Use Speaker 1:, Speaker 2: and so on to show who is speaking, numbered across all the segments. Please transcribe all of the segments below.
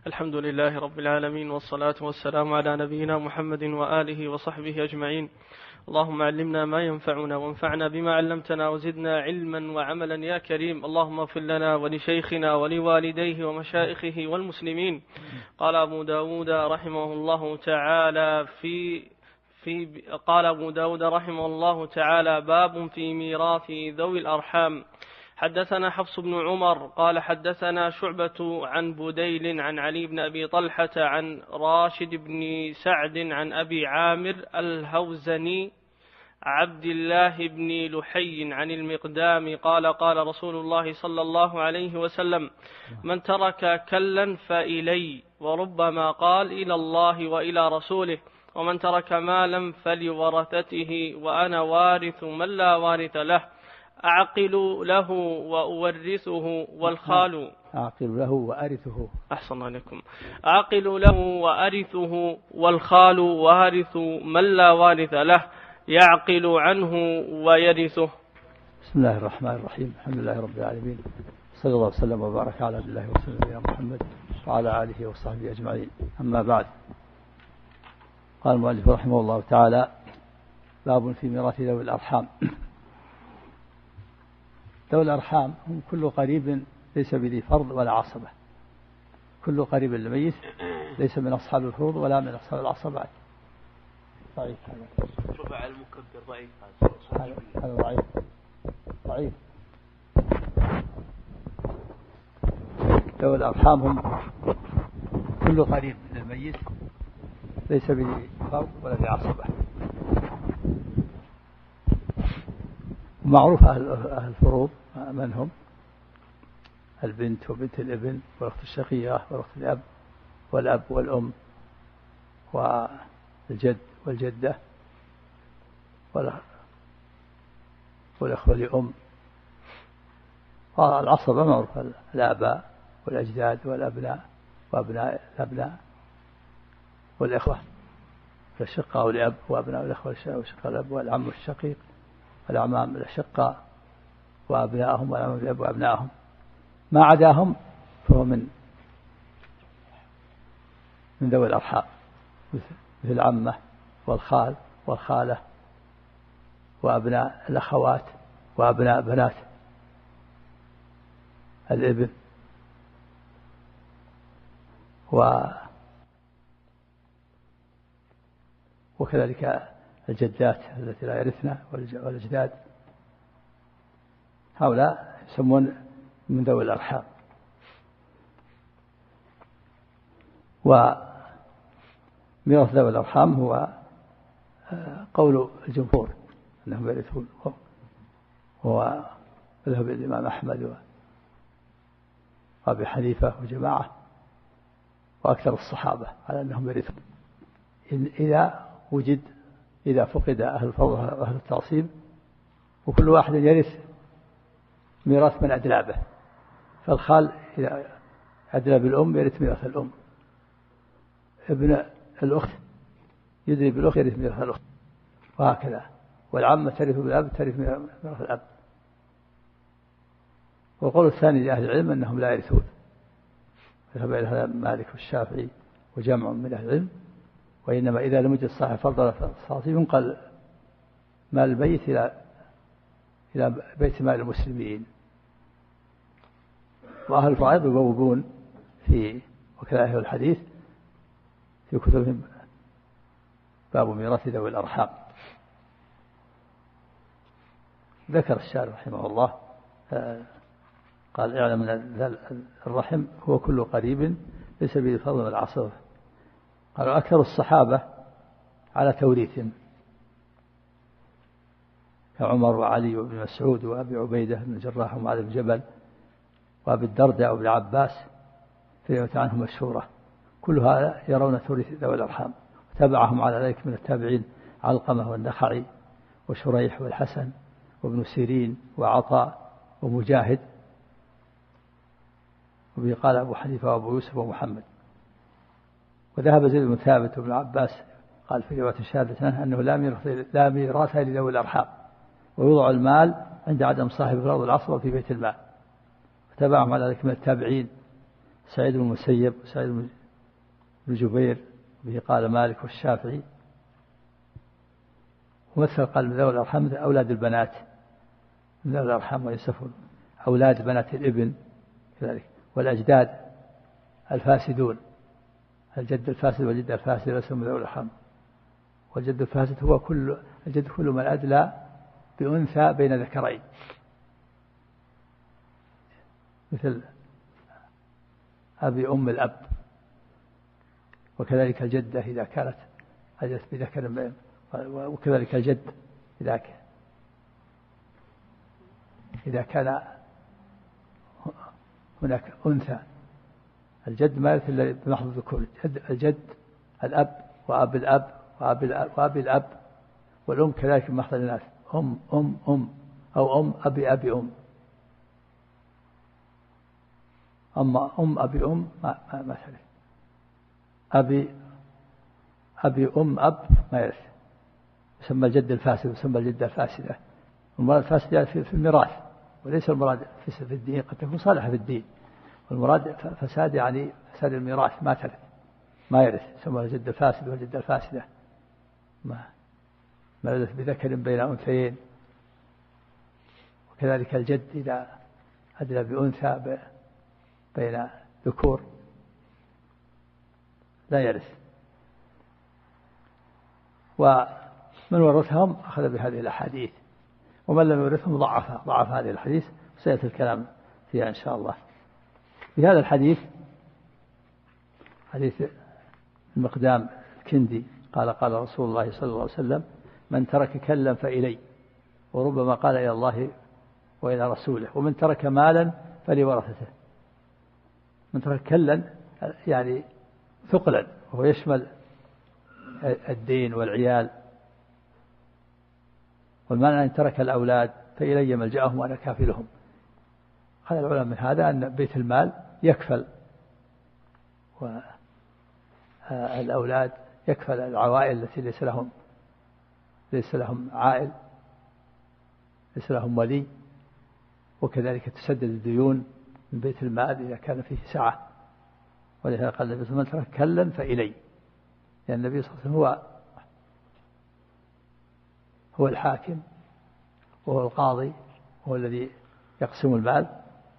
Speaker 1: الحمد لله رب العالمين، والصلاة والسلام على نبينا محمد وآله وصحبه أجمعين. اللهم علمنا ما ينفعنا وانفعنا بما علمتنا وزدنا علما وعملا يا كريم. اللهم اغفر لنا ولشيخنا ولوالديه ومشائخه والمسلمين. قال أبو داود رحمه الله تعالى قال أبو داود رحمه الله تعالى: باب في ميراث ذوي الأرحام. حدثنا حفص بن عمر قال حدثنا شعبة عن بديل عن علي بن أبي طلحة عن راشد بن سعد عن أبي عامر الهوزني عبد الله بن لحي عن المقدام قال: قال رسول الله صلى الله عليه وسلم: من ترك كلا فإلي، وربما قال إلى الله وإلى رسوله، ومن ترك مالا فلورثته، وأنا وارث من لا وارث له، أعقل له وأورثه والخال.
Speaker 2: أعقل له وأرثه.
Speaker 1: أحسن عليكم. أعقل له وأرثه والخال وارث من لا وارث له، يعقل عنه ويرثه.
Speaker 2: بسم الله الرحمن الرحيم. الحمد لله رب العالمين، صلى الله وسلم وبارك على عبد الله ورسوله محمد وعلى آله وصحبه أجمعين. أما بعد، قال المؤلف رحمه الله تعالى: باب في ميراث ذوي الأرحام. ذوي الأرحام هم كل قريب ليس بذي فرض ولا عصبة، كل قريب للميت ليس من أصحاب الفروض ولا من أصحاب العصبات. ضعيف هذا.
Speaker 3: ربع المكبر ضعيف.
Speaker 2: هذا ضعيف ضعيف. ذوي الأرحام هم كل قريب للميت ليس بذي فرض ولا ذي عصبة. معروف أهل الفروض من هم: البنت وبنت الابن والأخت الشقيقة والأخت الأب والأب والأم والجد والجدة والأخوة لأم. العصبة معروف: الآباء والأجداد والأبناء وأبناء الأبناء والإخوة الأشقاء والأب وأبناء الإخوة والأشقاء الأب والعم الشقيق والأعمام الأشقاء وأبنائهم والعمام الأب وأبنائهم. ما عداهم فهو من ذوي الأرحام، مثل العمة والخال والخالة وأبناء الأخوات وأبناء بنات الابن وكذلك الجدات التي لا يرثن والأجداد. هؤلاء يسمون من ذوي الأرحام. وميراث ذوي الأرحام هو قول الجمهور أنهم يرثون، هو مذهب الإمام أحمد وأبي حنيفة وجماعة وأكثر الصحابة على أنهم يرثون إذا فقد أهل الفضل وأهل التعصيب، وكل واحد يرث ميراث من أدلابه. فالخال إذا أدلى بالأم يرث ميراث الأم، ابن الأخت يدري بالأخت يرث ميراث الأخت، وهكذا. والعمة ترث بالأب ترث ميراث الأب. والقول الثاني لأهل العلم أنهم لا يرثون، ذهب إلى هذا مالك والشافعي وجمع من أهل العلم. وإنما إذا لم يجد صاحب فرض ولا تعصيب ينقل مال البيت إلى بيت مال المسلمين. وأهل الفرائض يبوبون في وكذا أهل الحديث في كتبهم باب ميراث ذوي الأرحام. ذكر الشارع رحمه الله قال: اعلم أن الرحم هو كل قريب ليس به فضل ولا عصبة. قالوا: أكثر الصحابة على توريث كعمر وعلي وابن مسعود وأبي عبيدة بن الجراح ومعاذ بن جبل وأبي الدرداء وابن عباس في رواية عنهم مشهورة، كل هذا يرون توريث ذوي الأرحام. وتبعهم على ذلك من التابعين علقمة والنخعي وشريح والحسن وابن سيرين وعطاء ومجاهد. وبه قال أبو حنيفة وأبو يوسف ومحمد. وذهب زيد بن ثابت وابن عباس قال في رواية شهادة عنه أنه لا ميراث لذوي الأرحام، ويوضع المال عند عدم صاحب الفرض العصبة في بيت المال. وتبعهم على ذلك من التابعين سعيد بن المسيب وسعيد بن جبير، به قال مالك والشافعي. ومثل قال من ذوي الأرحام أولاد البنات، من ذوي الأرحام ويسفون أولاد بنات الابن كذلك. والأجداد الفاسدون، الجد الفاسد والجد الفاسد ليس من ذوي الأرحام. والجد الفاسد هو الجد كل من أدلى بأنثى بين ذكرين، مثل أبي أم الأب. وكذلك الجدة إذا كانت أجلت بذكر، وكذلك الجد إذا كان هناك أنثى. الجد ما يرث إلا بمحض الذكور، الجد الأب وأب الأب وأبي الأب. والأم كذلك بمحض الإناث، أم أو أبي أم. أما أبي أم ما ترث. أبي أب ما يرث، يسمى الجد الفاسد ويسمى الجدة الفاسدة. المراد الفاسد يعني في الميراث، وليس المراد في الدين، قد تكون صالحة في الدين. والمراد فساد يعني فساد الميراث، ما ترث ما يرث، يسمى الجد الفاسد والجدة الفاسدة. ما يرث بذكر بين أنثيين. وكذلك الجد إذا أدلى بأنثى بين ذكور لا يرث. ومن ورثهم أخذ بهذه الأحاديث، ومن لم يورثهم ضعف هذه الحديث، سيأتي الكلام فيها إن شاء الله. في هذا الحديث، حديث المقدام الكندي قال قال رسول الله صلى الله عليه وسلم: من ترك كلا فإلي، وربما قال إلى الله وإلى رسوله. ومن ترك مالا فلورثته. من ترك كلا يعني ثقلا، وهو يشمل الدين والعيال. والمعنى أن ترك الأولاد فإلي ملجأهم وأنا كافلهم. قال العلماء من هذا أن بيت المال يكفل، والأولاد يكفل العوائل التي ليس لهم عائل، ليس لهم ولي. وكذلك تسدد الديون من بيت المال إذا كان فيه سعة. ولهذا قال النبي صلى الله عليه وسلم: من ترك كلا فإلي. لأن النبي صلى الله عليه وسلم هو الحاكم وهو القاضي، هو الذي يقسم المال.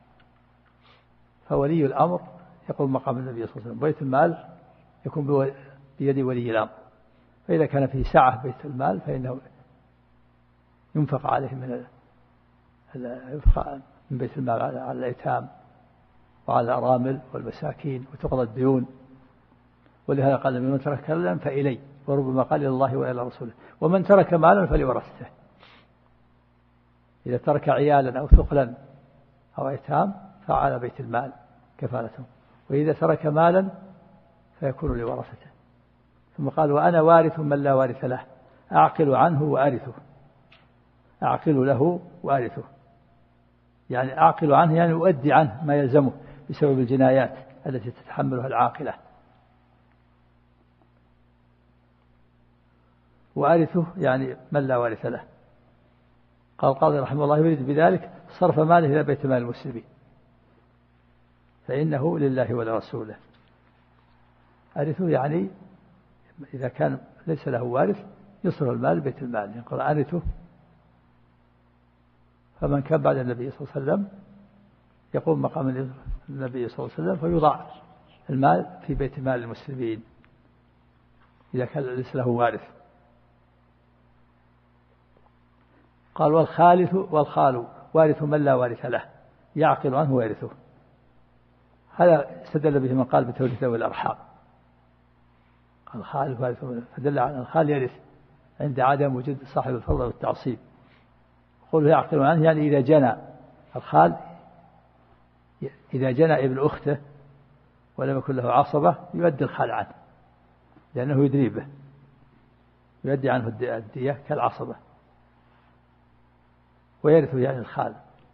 Speaker 2: فولي الأمر يقوم مقام النبي صلى الله عليه وسلم. بيت المال يكون بيد ولي الأمر. فإذا كان فيه سعة بيت المال فإنه ينفق عليه من بيت المال على الأيتام وعلى الأرامل والمساكين، وتقضى الديون. ولهذا قال: من ترك كلا فإلي، وربما قال إلى الله وإلى رسوله. ومن ترك مالا فلورثته. إذا ترك عيالا أو ثقلا أو أيتام فعلى بيت المال كفالته. وإذا ترك مالا فيكون لورثته. ثم قال: وأنا وارث من لا وارث له، أعقل عنه وأرثه. أعقل له وأرثه، يعني أعقل عنه يعني أؤدي عنه ما يلزمه بسبب الجنايات التي تتحملها العاقلة. وأرثه يعني من لا وارث له. قال القاضي رحمه الله: يريد بذلك صرف ماله إلى بيت مال المسلمين، فإنه لله ولرسوله. أرثه يعني إذا كان ليس له وارث يصرف المال بيت المال. يقول: أرثه. فمن كان بعد النبي صلى الله عليه وسلم يقوم مقام النبي صلى الله عليه وسلم، فيوضع المال في بيت مال المسلمين إذا كان ليس له وارث. قال: والخال وارث من لا وارث له، يعقل عنه ويرثه. هذا استدل به من قال بتوريث ذوي الأرحام. الخال وارث، فدل على الخال يرث عند عدم وجود صاحب الفضل والتعصيب. قوله يعقل عنه يعني إذا جنى الخال، إذا جنى ابن أخته ولم يكن له عصبة يؤدي الخال عنه، لأنه يدري به، يؤدي عنه الدية كالعصبة، ويرثه يعني الخال.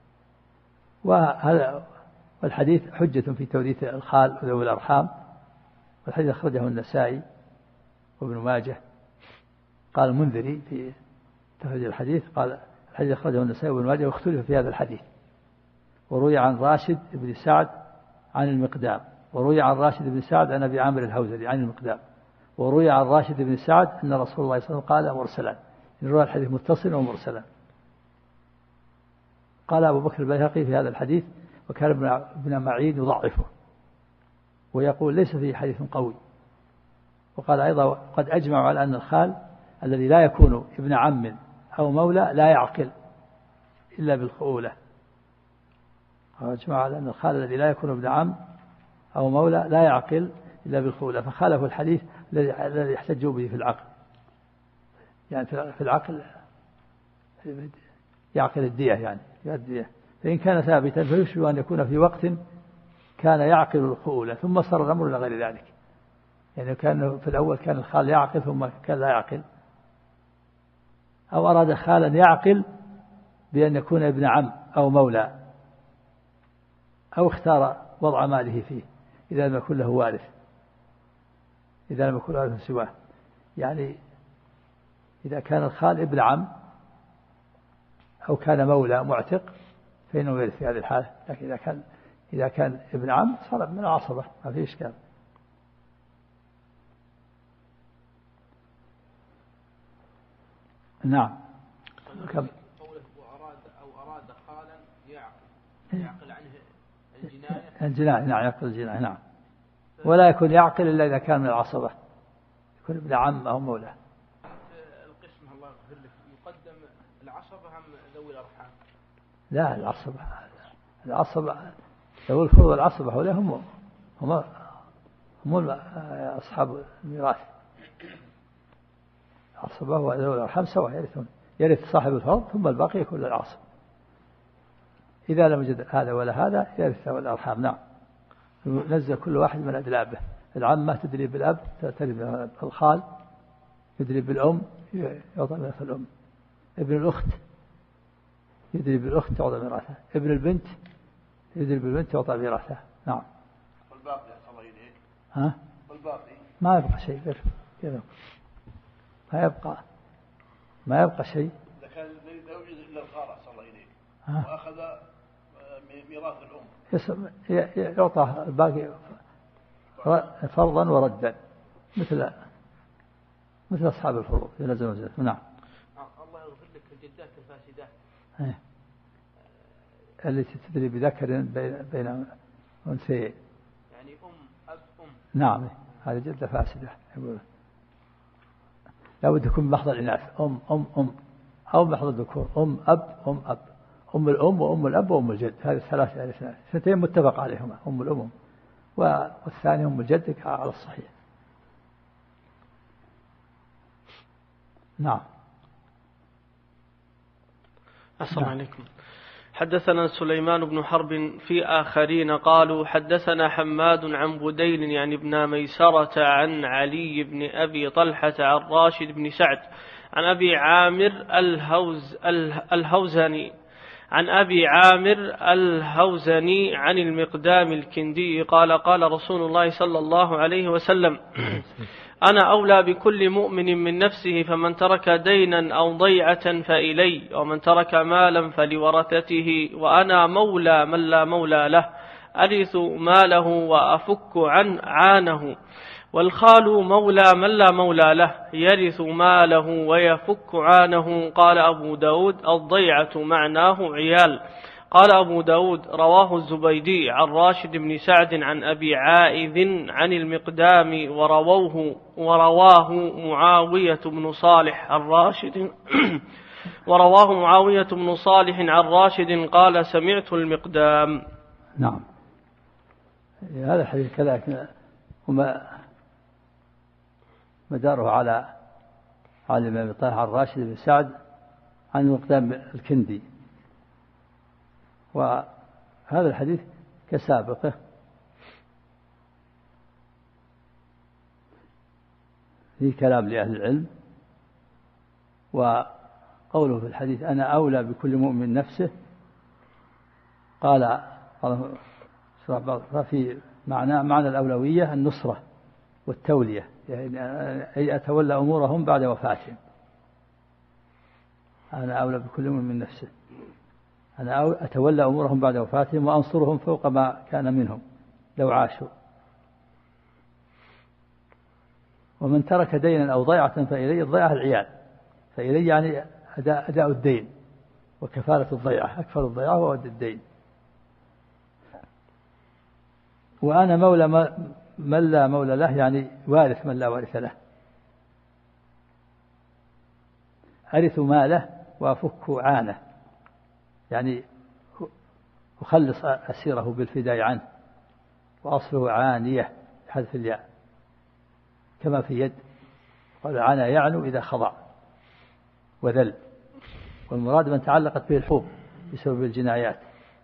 Speaker 2: وهذا والحديث حجة في توريث الخال وذوي الأرحام. والحديث أخرجه النسائي وابن ماجه. قال المنذري في تخريج الحديث، قال: الحديث أخرجه النسائي وابن ماجه، واختلف في هذا الحديث. وروي عن راشد بن سعد عن المقدام، وروي عن راشد بن سعد عن أبي عامر الهوزري عن المقدام، وروي عن راشد بن سعد أن رسول الله صلى الله عليه وسلم قال مرسلا، روى الحديث متصلا ومرسلا. قال أبو بكر البيهقي في هذا الحديث وكان ابن معين يضعفه ويقول ليس فيه حديث قوي. وقال أيضا قد أجمعوا على أن الخال الذي لا يكون ابن عم أو مولى لا يعقل إلا بالخؤولة. أجمعوا على أن الخال الذي لا يكون ابن عم أو مولى لا يعقل إلا بالخؤولة، فخالفوا الحديث الذي يحتجوا به في العقل، يعني في العقل يعقل الدية، يعني الدية. فإن كان ثابتا فيشبه أن يكون في وقت كان يعقل الخؤولة ثم صار الأمر إلى غير ذلك، يعني كان في الأول كان الخال يعقل ثم كان لا يعقل، أو أراد خالا يعقل بأن يكون ابن عم أو مولى، أو اختار وضع ماله فيه إذا لم يكن له وارث، إذا لم يكن له سواه. يعني إذا كان الخال ابن عم أو كان مولى معتق فإنه يرث في هذه الحالة، لكن إذا كان ابن عم صار من العصبة ما في إشكال. نعم.
Speaker 3: قوله أراد خالا يعقل عنه
Speaker 2: الجناية. نعم يعقل الجناية. نعم. ولا يكون يعقل إلا إذا كان من العصبة، يكون ابن عم أو مولى.
Speaker 3: القسم الله يغفر لك يقدم العصبة أم ذوي الأرحام؟
Speaker 2: لا العصبة ذوي الفروض العصبة هؤلاء هم أصحاب الميراث. العصبة وذوي الأرحام سواء يرثون، يرث صاحب الفرض ثم الباقي يكون للعصب. إذا لم يوجد هذا ولا هذا يرث ذوي الأرحام. نعم. نزل كل واحد من أدلابه، العمة تدري بالأب تدري بالخال يدري بالأم يعطى ميراث الأم، ابن الأخت يدري بالأخت تعطى ميراثها، ابن البنت يدري بالبنت يعطى ميراثها. نعم.
Speaker 3: والباقي الله يليك.
Speaker 2: ها؟
Speaker 3: والباقي
Speaker 2: ما يبقى شيء غير كذا، ما يبقى شيء.
Speaker 3: إذا كان لا يوجد إلا الخالة الله يليك وأخذ ميراث الأم
Speaker 2: يعطى الباقي فرضا وردا مثل أصحاب الفروض إذا زوجته. نعم.
Speaker 3: الله يغفر لك الجدات الفاسدات
Speaker 2: التي تدري بذكر بين أنثيين،
Speaker 3: يعني أب
Speaker 2: نعم هذه جدة فاسدة. يقول لا بد يكون بمحض الإناث أم أو بمحض الذكور أب أم الأم وأم الأب وأم الجد، هذه الثلاثة اثنتين متفق عليهما، أم الأم والثاني أم الجد على الصحيح. نعم.
Speaker 1: السلام عليكم. حدثنا سليمان بن حرب في آخرين قالوا حدثنا حماد عن بديل يعني ابن ميسرة عن علي بن أبي طلحة عن راشد بن سعد عن أبي عامر الهوزني عن أبي عامر الهوزني عن المقدام الكندي قال قال رسول الله صلى الله عليه وسلم أنا أولى بكل مؤمن من نفسه، فمن ترك دينا أو ضيعة فإلي، ومن ترك مالا فلورثته، وأنا مولى من لا مولى له، أرث ماله وأفك عانه، والخال مولى من لا مولى له، يرث ماله ويفك عانه. قال أبو داود الضيعة معناه عيال. قال أبو داود رواه الزبيدي عن راشد بن سعد عن أبي عائذ عن المقدام ورواه معاوية بن صالح عن راشد عن راشد قال سمعت المقدام.
Speaker 2: نعم. هذا الحديث كذلك وما مداره على علي بن طلحة عن راشد بن سعد عن المقدام الكندي، وهذا الحديث كسابقه، فيه كلام لأهل العلم. وقوله في الحديث أنا أولى بكل مؤمن نفسه، قال في معنى الأولوية النصرة والتولية، يعني أي أتولى أمورهم بعد وفاتهم. أنا أولى بكل مؤمن نفسه، أنا أتولى أمورهم بعد وفاتهم وأنصرهم فوق ما كان منهم لو عاشوا. ومن ترك دينا أو ضيعة فإلي الضيعة العيال، فإلي يعني أداء الدين وكفالة الضيعة، أكفل الضيعة وأداء الدين. وأنا مولى من لا مولى له، يعني وارث من لا وارث له. أرث ماله وأفك عانه، يعني أخلص أسيره بالفداء عنه، وأصله عانية بحذف الياء كما في يد، قال عانى يعنو إذا خضع وذل، والمراد من تعلقت به الحوب بسبب الجنايات.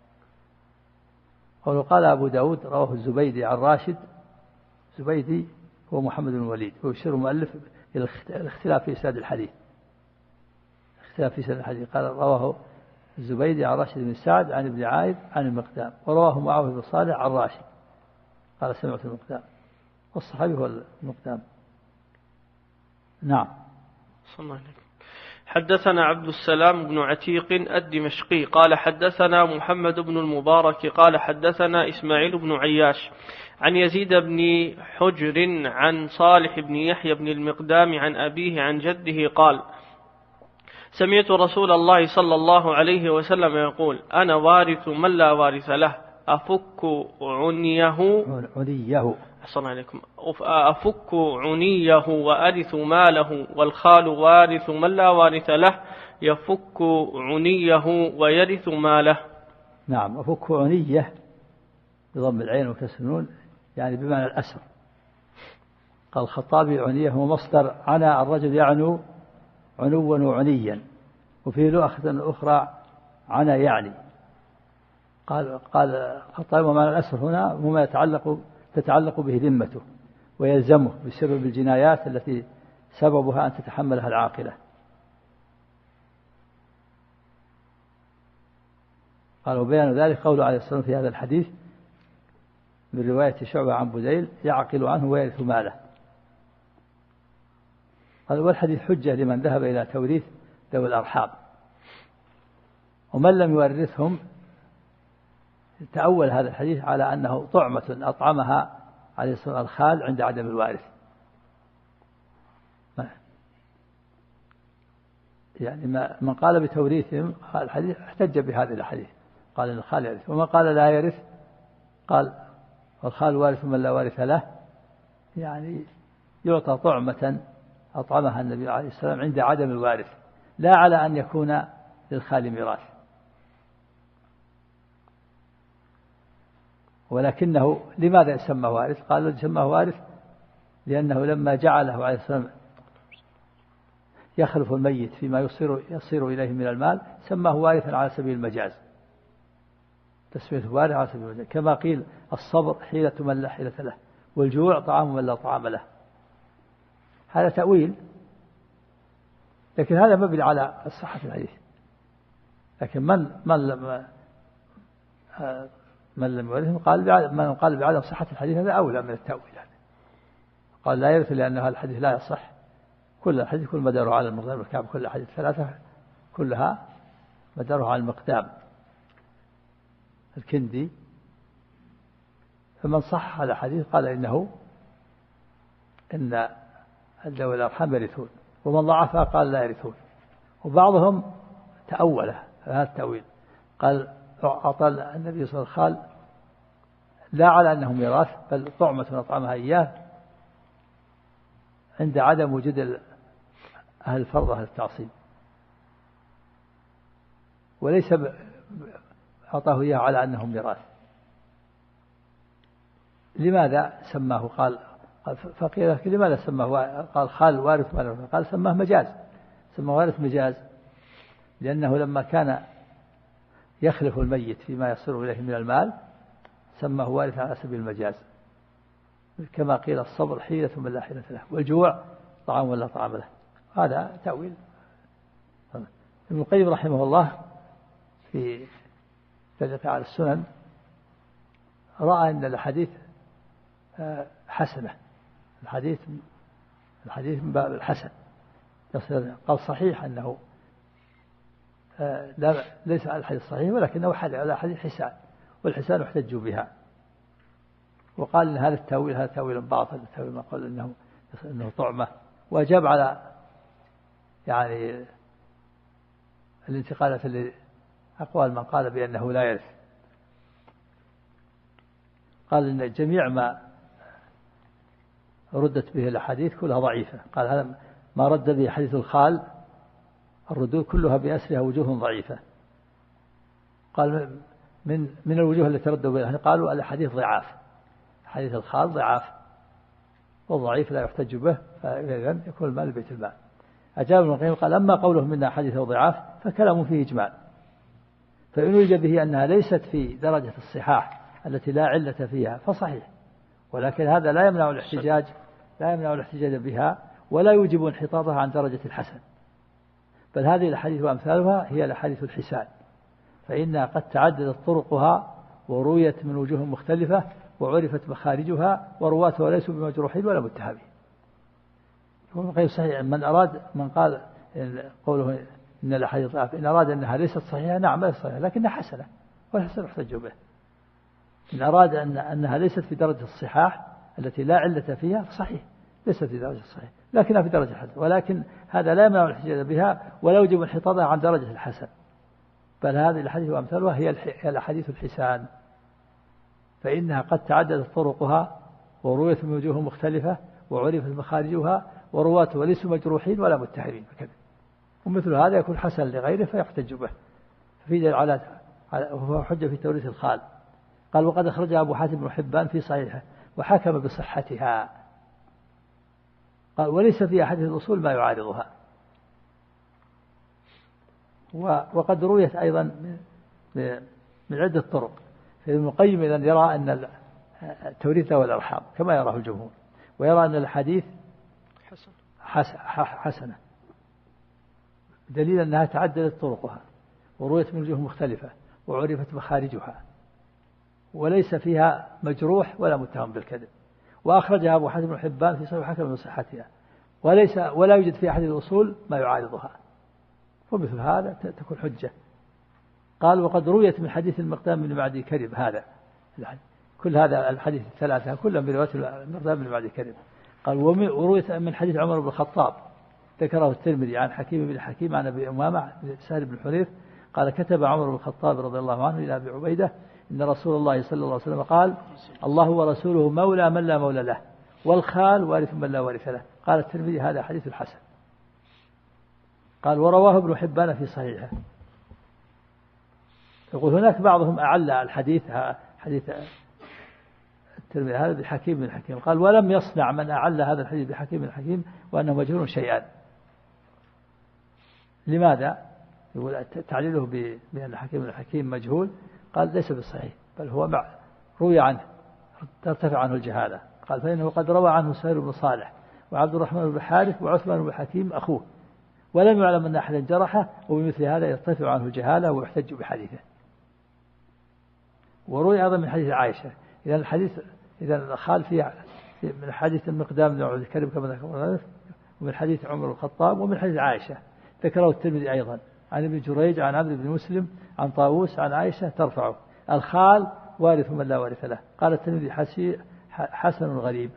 Speaker 2: قال أبو داود رواه الزبيدي عن راشد، زبيدي هو محمد بن الوليد، ويشير المؤلف إلى الاختلاف في إسناد الحديث، اختلاف في إسناد الحديث. قال رواه الزبيدي عن راشد بن سعد عن ابن عائذ عن المقدام، ورواه معاوية بن صالح عن راشد قال سمعت المقدام، والصحابي هو المقدام. نعم.
Speaker 1: صلى الله عليه وسلم. حدثنا عبد السلام بن عتيق الدمشقي قال حدثنا محمد بن المبارك قال حدثنا إسماعيل بن عياش عن يزيد بن حجر عن صالح بن يحيى بن المقدام عن أبيه عن جده قال سمعت رسول الله صلى الله عليه وسلم يقول أنا وارث من لا وارث له، أفك عنيه أحسن عليكم، أفك عنيه وأرث ماله، والخال وارث من لا وارث له، يفك عنيه ويرث ماله.
Speaker 2: نعم. أفك عنيه بضم العين وكسر النون يعني بمعنى الأسر. قال الخطابي عنيه هو مصدر عنا الرجل يعنو عنوا وعنيا، وفي لغة أخرى عنا يعني. قال الخطابي ومعنى الأسر هنا هو ما تتعلق به ذمته ويلزمه بسبب الجنايات التي سببها أن تتحملها العاقلة. قال وبيان ذلك قوله عليه الصلاة والسلام في هذا الحديث من رواية شعبة عن بديل يعقل عنه ويرث ماله. قال والحديث حجة لمن ذهب إلى توريث ذوي الأرحام، ومن لم يورثهم تأول هذا الحديث على أنه طعمة أطعمها عليه الصلاة والسلام الخال عند عدم الوارث. يعني من قال بتوريثهم الحديث احتج بهذه الحديث، قال إن الخال يرث، وما قال لا يرث قال والخال وارث من لا وارث له، يعني يعطى طعمة أطعمها النبي عليه السلام عند عدم الوارث، لا على أن يكون للخال ميراث. ولكنه لماذا يسمى وارث؟ قال يسمى وارث لأنه لما جعله عليه السلام يخلف الميت فيما يصير إليه من المال سماه وارثا على سبيل المجاز، تسمية وارث على سبيل المجاز، كما قيل الصبر حيلة من لا حيلة له، والجوع طعام من لا طعام له. هذا تأويل، لكن هذا مبني على صحة الحديث. لكن من لم يورثه من قال بعدم صحة الحديث هذا أولى من التأويل. قال لا يرث لأن هذا الحديث لا يصح، كل الحديث كل مداره على المقدام والكعب، كل حديث ثلاثة كلها مداره على المقدام الكندي. فمن صح هذا الحديث قال إن ذوي الأرحام يرثون، ومن ضعفها قال لا يرثون. وبعضهم تأوله هذا التأويل، قال أعطى النبي صلى الله عليه وسلم لا على أنه ميراث بل طعمة أطعمها إياه عند عدم وجود أهل الفرض أهل التعصيب، وليس أعطاه إياه على أنه ميراث. لماذا سماه؟ قال فقيل لماذا سماه؟ قال خال وارث ماله، قال سماه مجاز، سماه وارث مجاز لأنه لما كان يخلف الميت فيما يصير إليه من المال سماه وارث على سبيل المجاز، كما قيل الصبر حيلة من لا حيلة له، والجوع طعام ولا طعام له. هذا تأويل. ابن القيم رحمه الله في تدافع على السنن رأى أن الحديث حسنة، الحديث من باب الحسن، قال صحيح أنه ليس على الحديث صحيح ولكنه على حديث حسان، والحسان احتجوا بها. وقال إن هذا التأويل هذا تأويل باطل، التأويل ما قال إنه أنه طعمة. وأجاب على يعني الانتقالات اللي أقوال من قال بأنه لا يرث. قال إن جميع ما ردت به الأحاديث كلها ضعيفة. قال هذا ما رد به حديث الخال الردود كلها بأسرها وجوه ضعيفة. قال من الوجوه التي ردوا بها قالوا الحديث ضعاف، حديث الخال ضعاف والضعيف لا يحتج به، فإذن يكون المال بيت المال. أجاب ابن القيم قال أما قوله منا حديث ضعاف فكلام فيه إجمال، فإن وجد به أنها ليست في درجة الصحاح التي لا علة فيها فصحيح، ولكن هذا لا يمنع الاحتجاج بها ولا يوجب انحطاطها عن درجة الحسن، بل هذه الأحاديث وأمثالها هي الأحاديث الحسان، فإنها قد تعددت طرقها ورويت من وجوه مختلفة وعرفت مخارجها ورواتها ليسوا بمجروحين ولا متهمين. غير صحيح. من قال قوله إن الأحاديث ضعيفة إن أراد أنها ليست صحيحة، نعم ليست صحيحة لكنها حسنة والحسن يحتج به. إن أراد أنها ليست في درجة الصحاح التي لا علة فيها فصحيح ليست في درجة الصحيح لكنها في درجة الحسن، ولكن هذا لا يمنع الاحتجاج بها ولا يوجب انحطاطها عن درجة الحسن، بل هذه الأحاديث وأمثالها هي الأحاديث الحسان، فإنها قد تعددت طرقها ورويت من وجوه مختلفة وعرفت مخارجها ورواتها ليسوا مجروحين ولا متهمين وكذا، ومثل هذا يكون حسن لغيره فيحتج به. في دليل على وهو حجة في توريث الخال. قال وقد أخرجها أبو حاتم بن حبان في صحيحه وحكم بصحتها. قال وليس في أحاديث الأصول ما يعارضها. وقد رويت أيضا من عدة طرق. فابن القيم إذن يرى أن التوريث له الأرحام كما يراه الجمهور، ويرى أن الحديث حسنة دليل أنها تعددت طرقها ورويت من وجوه مختلفة وعرفت مخارجها وليس فيها مجروح ولا متهم بالكذب. وأخرجها أبو حاتم بن حبان في صحيح حكم بصحتها ولا يوجد في أحد الأصول ما يعارضها، ومثل هذا تكون حجة. قال وقد رويت من حديث المقدام بن معدي كرب هذا كل هذا الحديث الثلاثة كلهم برواية المقدام بن معدي كرب. قال ورويت من حديث عمر بن الخطاب ذكره الترمذي عن حكيم بن حكيم عن أبي أمامة سهل بن حنيف قال كتب عمر بن الخطاب رضي الله عنه إلى أبي عبيدة إن رسول الله صلى الله عليه وسلم قال الله ورسوله مولى من لا مولى له والخال وارث من لا وارث له. قال الترمذي هذا حديث حسن. قال ورواه ابن حبان في صحيحه. يقول هناك بعضهم أعلى الحديث حديث الترمذي هذا بحكيم بن حكيم. قال ولم يصنع من أعلى هذا الحديث بحكيم بن حكيم وأنه مجهول شيئا. لماذا؟ يقول تعليله بأن حكيم بن حكيم مجهول. قال ليس بالصحيح بل هو روي عنه ترتفع عنه الجهالة. قال فإنه قد روى عنه سهيل بن صالح وعبد الرحمن بن حارث وعثمان بن حكيم أخوه ولم يعلم أن أحدا جرحه وبمثل هذا يرتفع عنه الجهالة ويحتج بحديثه. وروي أيضا من حديث عائشة. إذا الخال فيه من حديث المقدام بن عبد الكريم كما ذكرنا ومن حديث عمر بن الخطاب ومن حديث عائشة ذكره الترمذي أيضا عن ابن جريج عن عبد بن مسلم عن طاووس عن عائشة ترفعه الخال وارث من لا وارث له. قال الترمذي حسن غريب.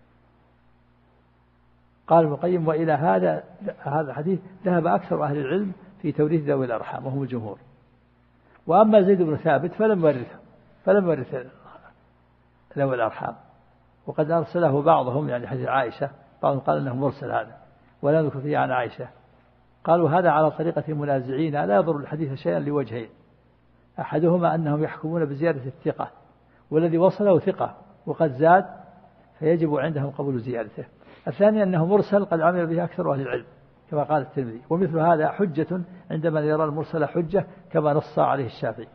Speaker 2: قال ابن القيم وإلى هذا الحديث ذهب أكثر أهل العلم في توريث ذوي الأرحام وهم الجمهور. وأما زيد بن ثابت فلم يورث ذوي الأرحام، وقد أرسله بعضهم يعني حديث عائشة بعضهم قال أنه مرسل هذا ولا ذكر فيه عن عائشة. قالوا هذا على طريقة المنازعين لا يضر الحديث شيئا لوجهين، أحدهما أنهم يحكمون بزيادة الثقة والذي وصله ثقة وقد زاد فيجب عندهم قبول زيادته. الثاني أنه مرسل قد عمل به أكثر أهل العلم كما قال الترمذي ومثل هذا حجة عندما يرى المرسل حجة كما نص عليه الشافعي.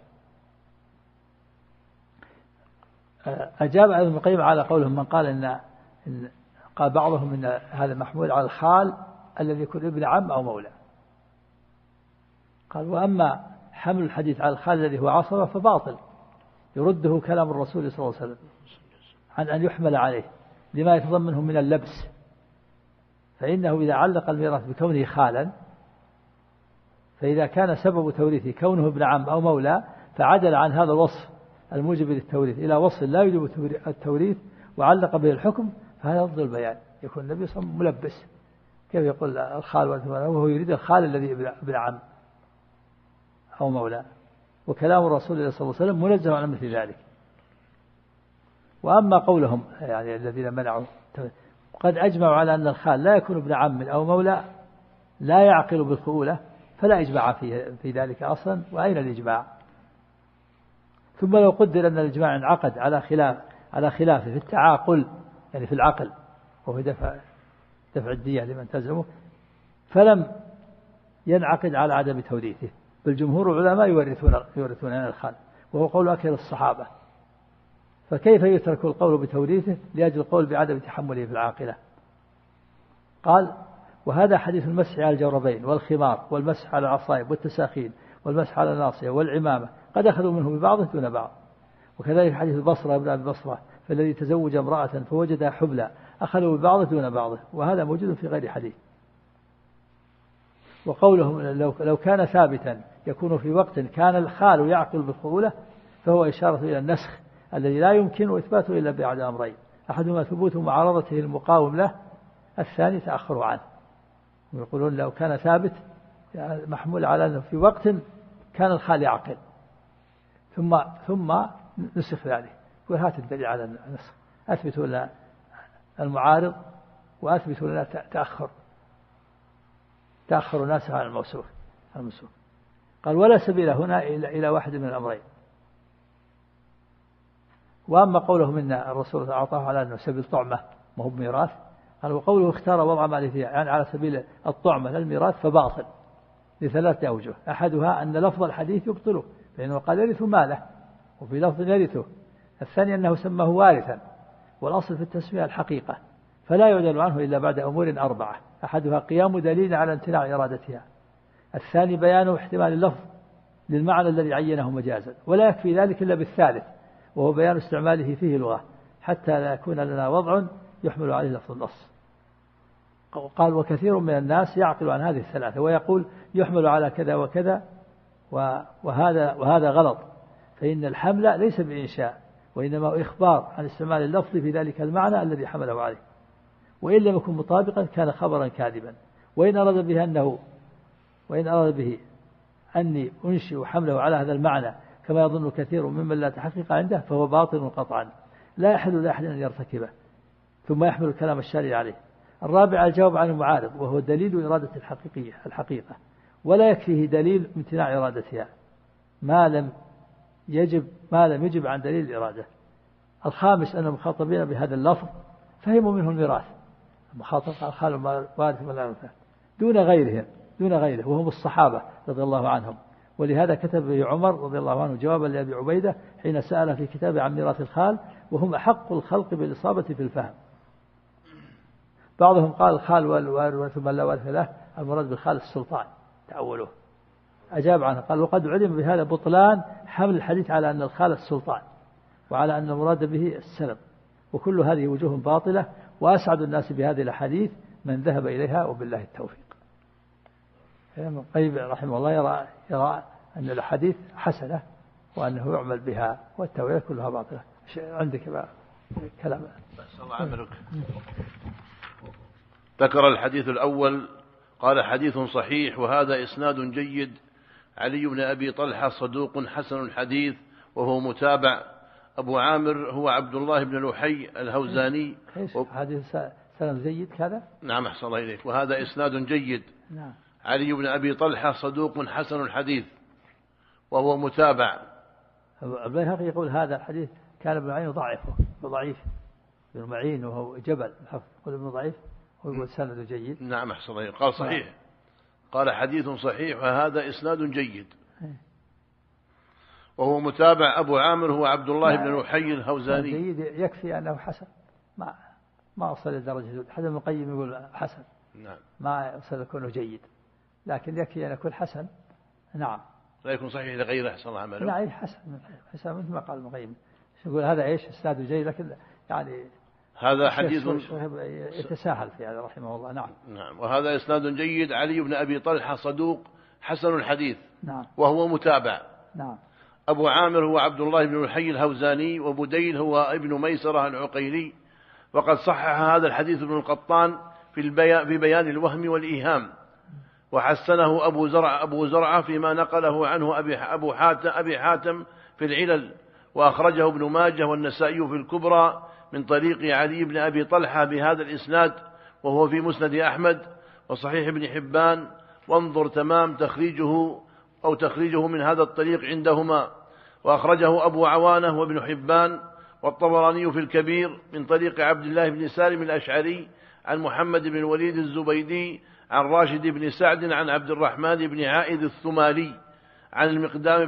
Speaker 2: أجاب ابن القيم على قولهم من قال إن قال بعضهم إن هذا محمول على الخال الذي يكون ابن عم أو مولى. قال وأما حمل الحديث على الخال الذي هو عصبة فباطل يرده كلام الرسول صلى الله عليه وسلم عن أن يحمل عليه لما يتضمنه من اللبس، فإنه إذا علق الميراث بكونه خالا فإذا كان سبب توريثه كونه ابن عم أو مولى فعدل عن هذا الوصف الموجب للتوريث إلى وصف لا يوجب التوريث وعلق به الحكم فهذا ضد البيان، يكون النبي صلى الله عليه وسلم ملبس. كيف يقول الخال وهو يريد الخال الذي ابن عم أو مولى، وكلام الرسول صلى الله عليه وسلم منزه عن مثل ذلك. وأما قولهم يعني الذين منعوا، قد أجمعوا على أن الخال لا يكون ابن عم أو مولى لا يعقل بالخؤولة، فلا إجماع في ذلك أصلا، وأين الإجماع؟ ثم لو قدر أن الإجماع انعقد على خلافه في التعاقل، يعني في العقل وهو دفع الدية لمن تلزمه، فلم ينعقد على عدم توريثه، بل جمهور العلماء يورثون الخال، وهو قول أكثر الصحابة، فكيف يترك القول بتوريثه لأجل القول بعدم تحمله في العاقلة؟ قال: وهذا حديث المسح على الجوربين والخمار والمسح على العصائب والتساخين والمسح على الناصية والعمامة قد أخذوا منه ببعضه دون بعض. وكذلك حديث البصرة ابن أبي بصرة فالذي تزوج امرأة فوجدها حبلى أخذوا ببعضه دون بعضه، وهذا موجود في غير حديث. وقولهم لو كان ثابتا يكون في وقت كان الخال يعقل بالخؤولة، فهو إشارة إلى النسخ الذي لا يمكن إثباته إلا بعد أمرين: أحدهما ثبوت معارضته المقاوم له، الثاني تأخر عنه. ويقولون لو كان ثابت محمول على أنه في وقت كان الخال يعقل ثم نسخ ذلك. وهات الدليل على النسخ، أثبتوا لنا المعارض وأثبتوا لنا تأخر ناسخ عن الموسوخ. قال: ولا سبيل هنا إلى واحد من الأمرين. وأما قوله منا الرسول أعطاه على أنه سبيل طعمة ما هو بميراث، قال: وقوله اختار وضع ماله فيها يعني على سبيل الطعمة للميراث فباطل لثلاثة أوجه: أحدها أن لفظ الحديث يبطله، لأنه قال يرث ماله وفي لفظ يرثه. الثاني أنه سماه وارثا، والأصل في التسمية الحقيقة، فلا يعدل عنه إلا بعد أمور أربعة: أحدها قيام دليل على امتناع إرادتها، الثاني بيان احتمال اللفظ للمعنى الذي عينه مجازا، ولا يكفي ذلك إلا بالثالث وهو بيان استعماله فيه لغة، حتى لا يكون لنا وضع يحمل عليه لفظ النص. قال: وكثير من الناس يعقل عن هذه الثلاثة ويقول يحمل على كذا وكذا، وهذا غلط، فإن الحمل ليس بإنشاء، وإنما إخبار عن استعمال اللفظ في ذلك المعنى الذي حمله عليه، وإن لم يكن مطابقا كان خبرا كاذبا. وإن أراد به أني أنشئ حمله على هذا المعنى كما يظن كثير ممن لا تحقيق عنده، فهو باطل قطعا لا يحل لأحد أن يرتكبه، ثم يحمل الكلام الشرعي عليه. الرابع الجواب عن المعارض، وهو دليل إرادة الحقيقة، ولا يكفيه دليل امتناع إرادتها ما لم يجب عن دليل الإرادة. الخامس أن المخاطبين بهذا اللفظ فهموا منه الميراث، المخاطب الخال وارث من لا يرث دون غيره وهم الصحابة رضي الله عنهم. ولهذا كتب به عمر رضي الله عنه جوابا لأبي عبيدة حين سأل في كتابه عن ميراث الخال، وهم أحق الخلق بالإصابة في الفهم. بعضهم قال الخال والوارث من لا وارث له المراد بالخال السلطان، تأولوه. أجاب عنه قال: وقد علم بهذا بطلان حمل الحديث على أن الخال السلطان، وعلى أن المراد به السلم، وكل هذه وجوه باطلة، وأسعد الناس بهذه الأحاديث من ذهب إليها، وبالله التوفيق. ابن القيم رحمه الله يرى أن الأحاديث حسنة وأنه يعمل بها، والتوفيق كلها باطلة. عندك بقى كلام؟
Speaker 3: الله عملك. ذكر الحديث الأول قال: حديث صحيح وهذا إسناد جيد، علي بن أبي طلحة صدوق حسن الحديث وهو متابع. أبو عامر هو عبد الله بن لحي الهوزاني.
Speaker 2: حديث سند جيد كذا؟
Speaker 3: نعم أحسن الله إليك. وهذا إسناد جيد.
Speaker 2: نعم.
Speaker 3: علي بن أبي طلحة صدوق حسن الحديث وهو متابع.
Speaker 2: البيهقي يقول هذا الحديث كان ابن معين ضعيف ابن معين وهو جبل يقول ابن ضعيف ويقول سند جيد.
Speaker 3: نعم أحسن الله. قال صحيح. قال حديث صحيح وهذا إسناد جيد وهو متابع. أبو عامر هو عبد الله بن لحي الهوزاني.
Speaker 2: جيد يكفي أنه حسن، ما وصل لدرجة حسن. ابن القيم يقول حسن،
Speaker 3: نعم،
Speaker 2: ما وصل يكون جيد، لكن يكفي أن يكون حسن. نعم،
Speaker 3: لا يكون صحيح لغيره. أحسن الله عمله.
Speaker 2: لا، حسن مثل ما قال ابن القيم. يقول هذا إيش إسناد جيد، لكن يعني
Speaker 3: هذا حديث
Speaker 2: يتساهل في هذا رحمه الله.
Speaker 3: نعم. وهذا إسناد جيد. علي بن أبي طلحة صدوق حسن الحديث.
Speaker 2: نعم.
Speaker 3: وهو متابع.
Speaker 2: نعم.
Speaker 3: أبو عامر هو عبد الله بن لحي الهوزاني، وبديل هو ابن ميسرة العقيلي، وقد صحح هذا الحديث ابن القطان في بيان الوهم والإيهام، وحسنه أبو زرعة فيما نقله عنه أبي حاتم في العلل، وأخرجه ابن ماجه والنسائي في الكبرى من طريق علي بن أبي طلحة بهذا الإسناد، وهو في مسند أحمد وصحيح ابن حبان، وانظر تمام تخريجه من هذا الطريق عندهما. وأخرجه أبو عوانة وابن حبان والطبراني في الكبير من طريق عبد الله بن سالم الأشعري عن محمد بن الوليد الزبيدي عن راشد بن سعد عن عبد الرحمن بن عائذ الثمالي عن المقدام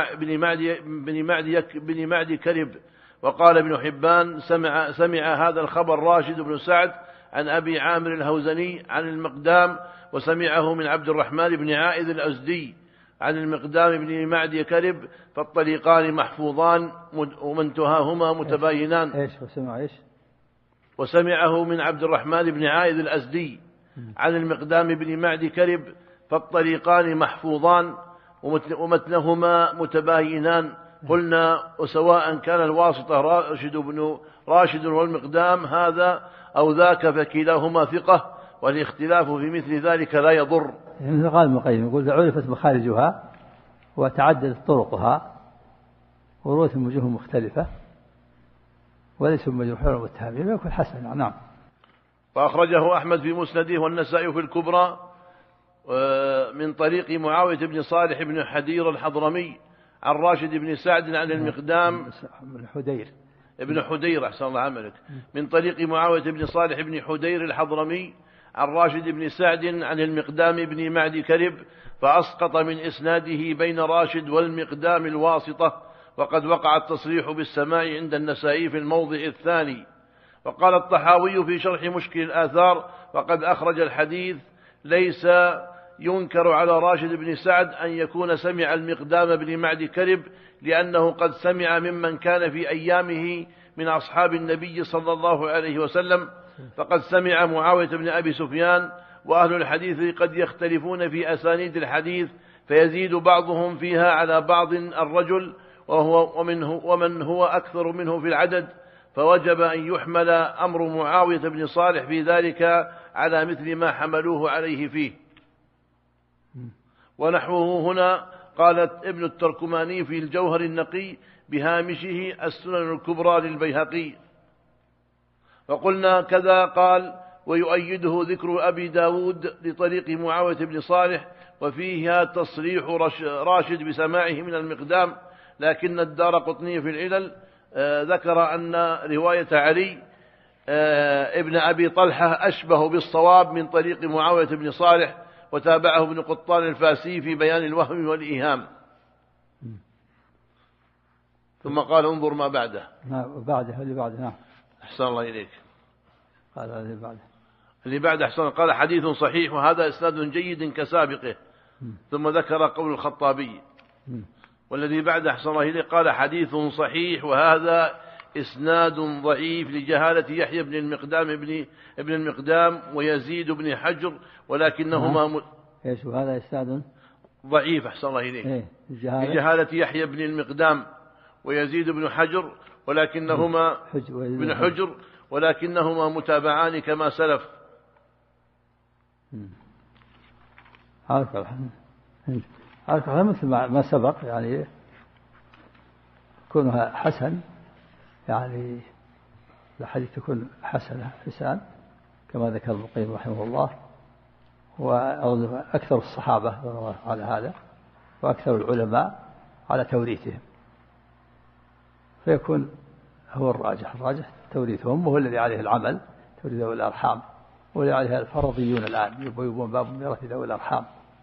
Speaker 3: بن معدي كرب. وقال ابن حبان سمع هذا الخبر راشد بن سعد عن أبي عامر الهوزني عن المقدام، وسمعه من عبد الرحمن بن عائذ الأزدي عن المقدام بن معدي كرب، فالطريقان محفوظان ومنتهاهما متباينان. وسمعه من عبد الرحمن بن عائذ الأزدي عن المقدام بن معدي كرب، فالطريقان محفوظان ومتنهما متباينان. قلنا وسواء كان الواسطة راشد والمقدام هذا أو ذاك فكلاهما ثقة، والاختلاف في مثل ذلك لا يضر.
Speaker 2: مثل قال ابن القيم يقول عرفت مخارجها وتعددت طرقها وروت من وجوه مختلفة وليسوا مجروحين ومتهمين، يكون حسن. نعم.
Speaker 3: فأخرجه أحمد في مسنده والنسائي في الكبرى من طريق معاوية بن صالح بن حدير الحضرمي عن راشد بن سعد عن المقدام ابن حدير أحسن الله عملك، من طريق معاوية بن صالح بن حدير الحضرمي عن راشد بن سعد عن المقدام بن معدي كرب، فأسقط من إسناده بين راشد والمقدام الواسطة، وقد وقع التصريح بالسماع عند النسائي في الموضع الثاني. وقال الطحاوي في شرح مشكل الآثار وقد أخرج الحديث: ليس ينكر على راشد بن سعد أن يكون سمع المقدام بن معدي كرب، لأنه قد سمع ممن كان في أيامه من أصحاب النبي صلى الله عليه وسلم، فقد سمع معاوية بن أبي سفيان. وأهل الحديث قد يختلفون في أسانيد الحديث، فيزيد بعضهم فيها على بعض الرجل ومن هو أكثر منه في العدد، فوجب أن يحمل أمر معاوية بن صالح في ذلك على مثل ما حملوه عليه فيه. ونحوه هنا قالت ابن التركماني في الجوهر النقي بهامشه السنن الكبرى للبيهقي. وقلنا كذا قال: ويؤيده ذكر أبي داود لطريق معاوية بن صالح، وفيها تصريح راشد بسماعه من المقدام، لكن الدارقطني في العلل ذكر أن رواية علي ابن أبي طلحة أشبه بالصواب من طريق معاوية بن صالح، وتابعه ابن قطان الفاسي في بيان الوهم والإيهام. ثم قال: انظر ما بعده.
Speaker 2: اللي بعده. نعم.
Speaker 3: أحسن الله إليك.
Speaker 2: قال
Speaker 3: اللي بعده أحسن. قال: حديث صحيح وهذا إسناد جيد كسابقه. ثم ذكر قول الخطابي. والذي بعده أحسن الله إليك قال: حديث صحيح وهذا إسناد ضعيف لجهالة يحيى بن المقدام ويزيد بن حجر، ولكنهما
Speaker 2: ايش وهذا إسناد
Speaker 3: ضعيف أحسن الله إليك لجهالة يحيى بن المقدام ويزيد بن حجر، ولكنهما بن حجر ولكنهما متابعان كما سلف.
Speaker 2: هذا مثل ما سبق، يعني كونها حسن، يعني الحديث تكون حسن كما ذكر ابن القيم رحمه الله، وأكثر الصحابة على هذا وأكثر العلماء على توريثهم، فيكون هو الراجح توريثهم، وهو الذي عليه العمل، توريث ذوي الأرحام، والذي عليها الفرضيون الآن يبون باب ميراث ذوي الأرحام.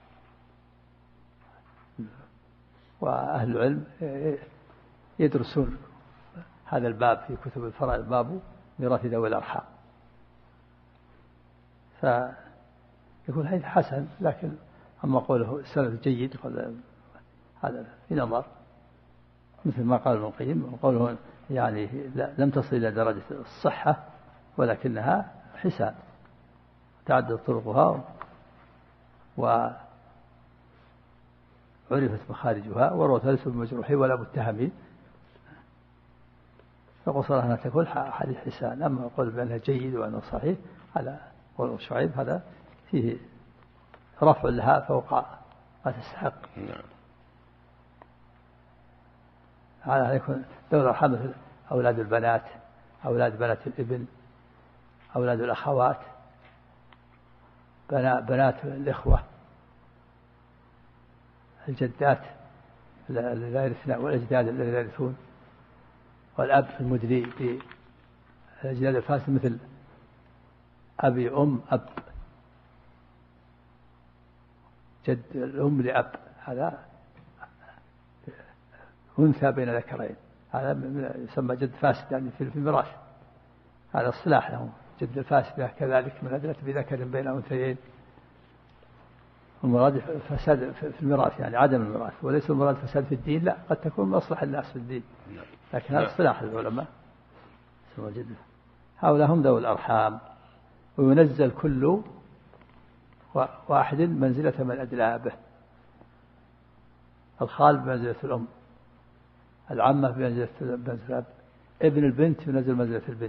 Speaker 2: وأهل العلم يدرسون هذا الباب في كتب الفرائض، باب ميراث ذوي الأرحام، فيكون حديث حسن. لكن أما قوله السند جيد هذا في نظر، مثل ما قال ابن القيم، وقوله يعني لم تصل إلى درجة الصحة ولكنها حسان تعدد طرقها وعرفت مخارجها، وروت ليس بمجروحين ولا متهمين، فقصر أنها تكون حديث حسان. أما القول بأنها جيد وأنه صحيح على قول شعيب هذا فيه رفع لها فوق ما تستحق. هذا يكون ذوي الأرحام مثل أولاد البنات، أولاد بنات الابن، أولاد الأخوات، بنات الإخوة، الجدات لا يرثن والأجداد الذين لا يرثون، والأب المدلي بالأجداد الفاسد مثل أبي أم أب، جد الأم لأب، هذا أنثى بين ذكرين، هذا يسمى جد فاسد يعني في الميراث، هذا الصلاح لهم. جد الفاسد كذلك من أدلة بذكر بين أنثيين. المراد فساد في الميراث يعني عدم الميراث، وليس المراد فساد في الدين، لا قد تكون مصلحة الناس في الدين، لكن هذا اصطلاح العلماء. هؤلاء هم ذوي الأرحام، وينزل كل واحد منزلة من أدلابه. الخال بمنزلة الأم، العمة بمنزلة الأب، ابن البنت ينزل منزلة البنت،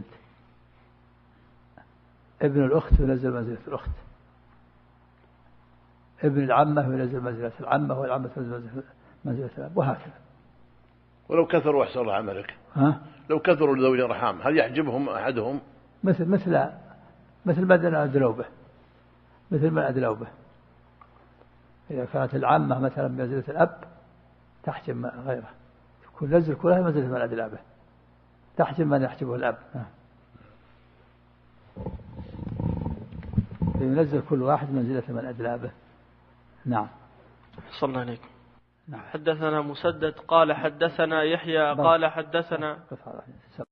Speaker 2: ابن الأخت ينزل منزلة الأخت، ابن العمة ينزل منزلة العمة، والعمة ينزل منزلة الأب، وهكذا.
Speaker 3: ولو كثروا أحسن الله عملك، لو كثروا ذوي الأرحام هل يحجبهم أحدهم؟
Speaker 2: مثل من أدلوا به، مثل من أدلوا به. إذا كانت العمة مثلا بمنزلة الأب تحجب غيره، تكون نزل كلها منزلة من أدلوا به، تحجب من يحجبه الأب. ينزل كل واحد منزلة من أدلى به. نعم.
Speaker 1: صلى الله عليكم.
Speaker 2: نعم.
Speaker 1: حدثنا مسدد قال حدثنا يحيى قال حدثنا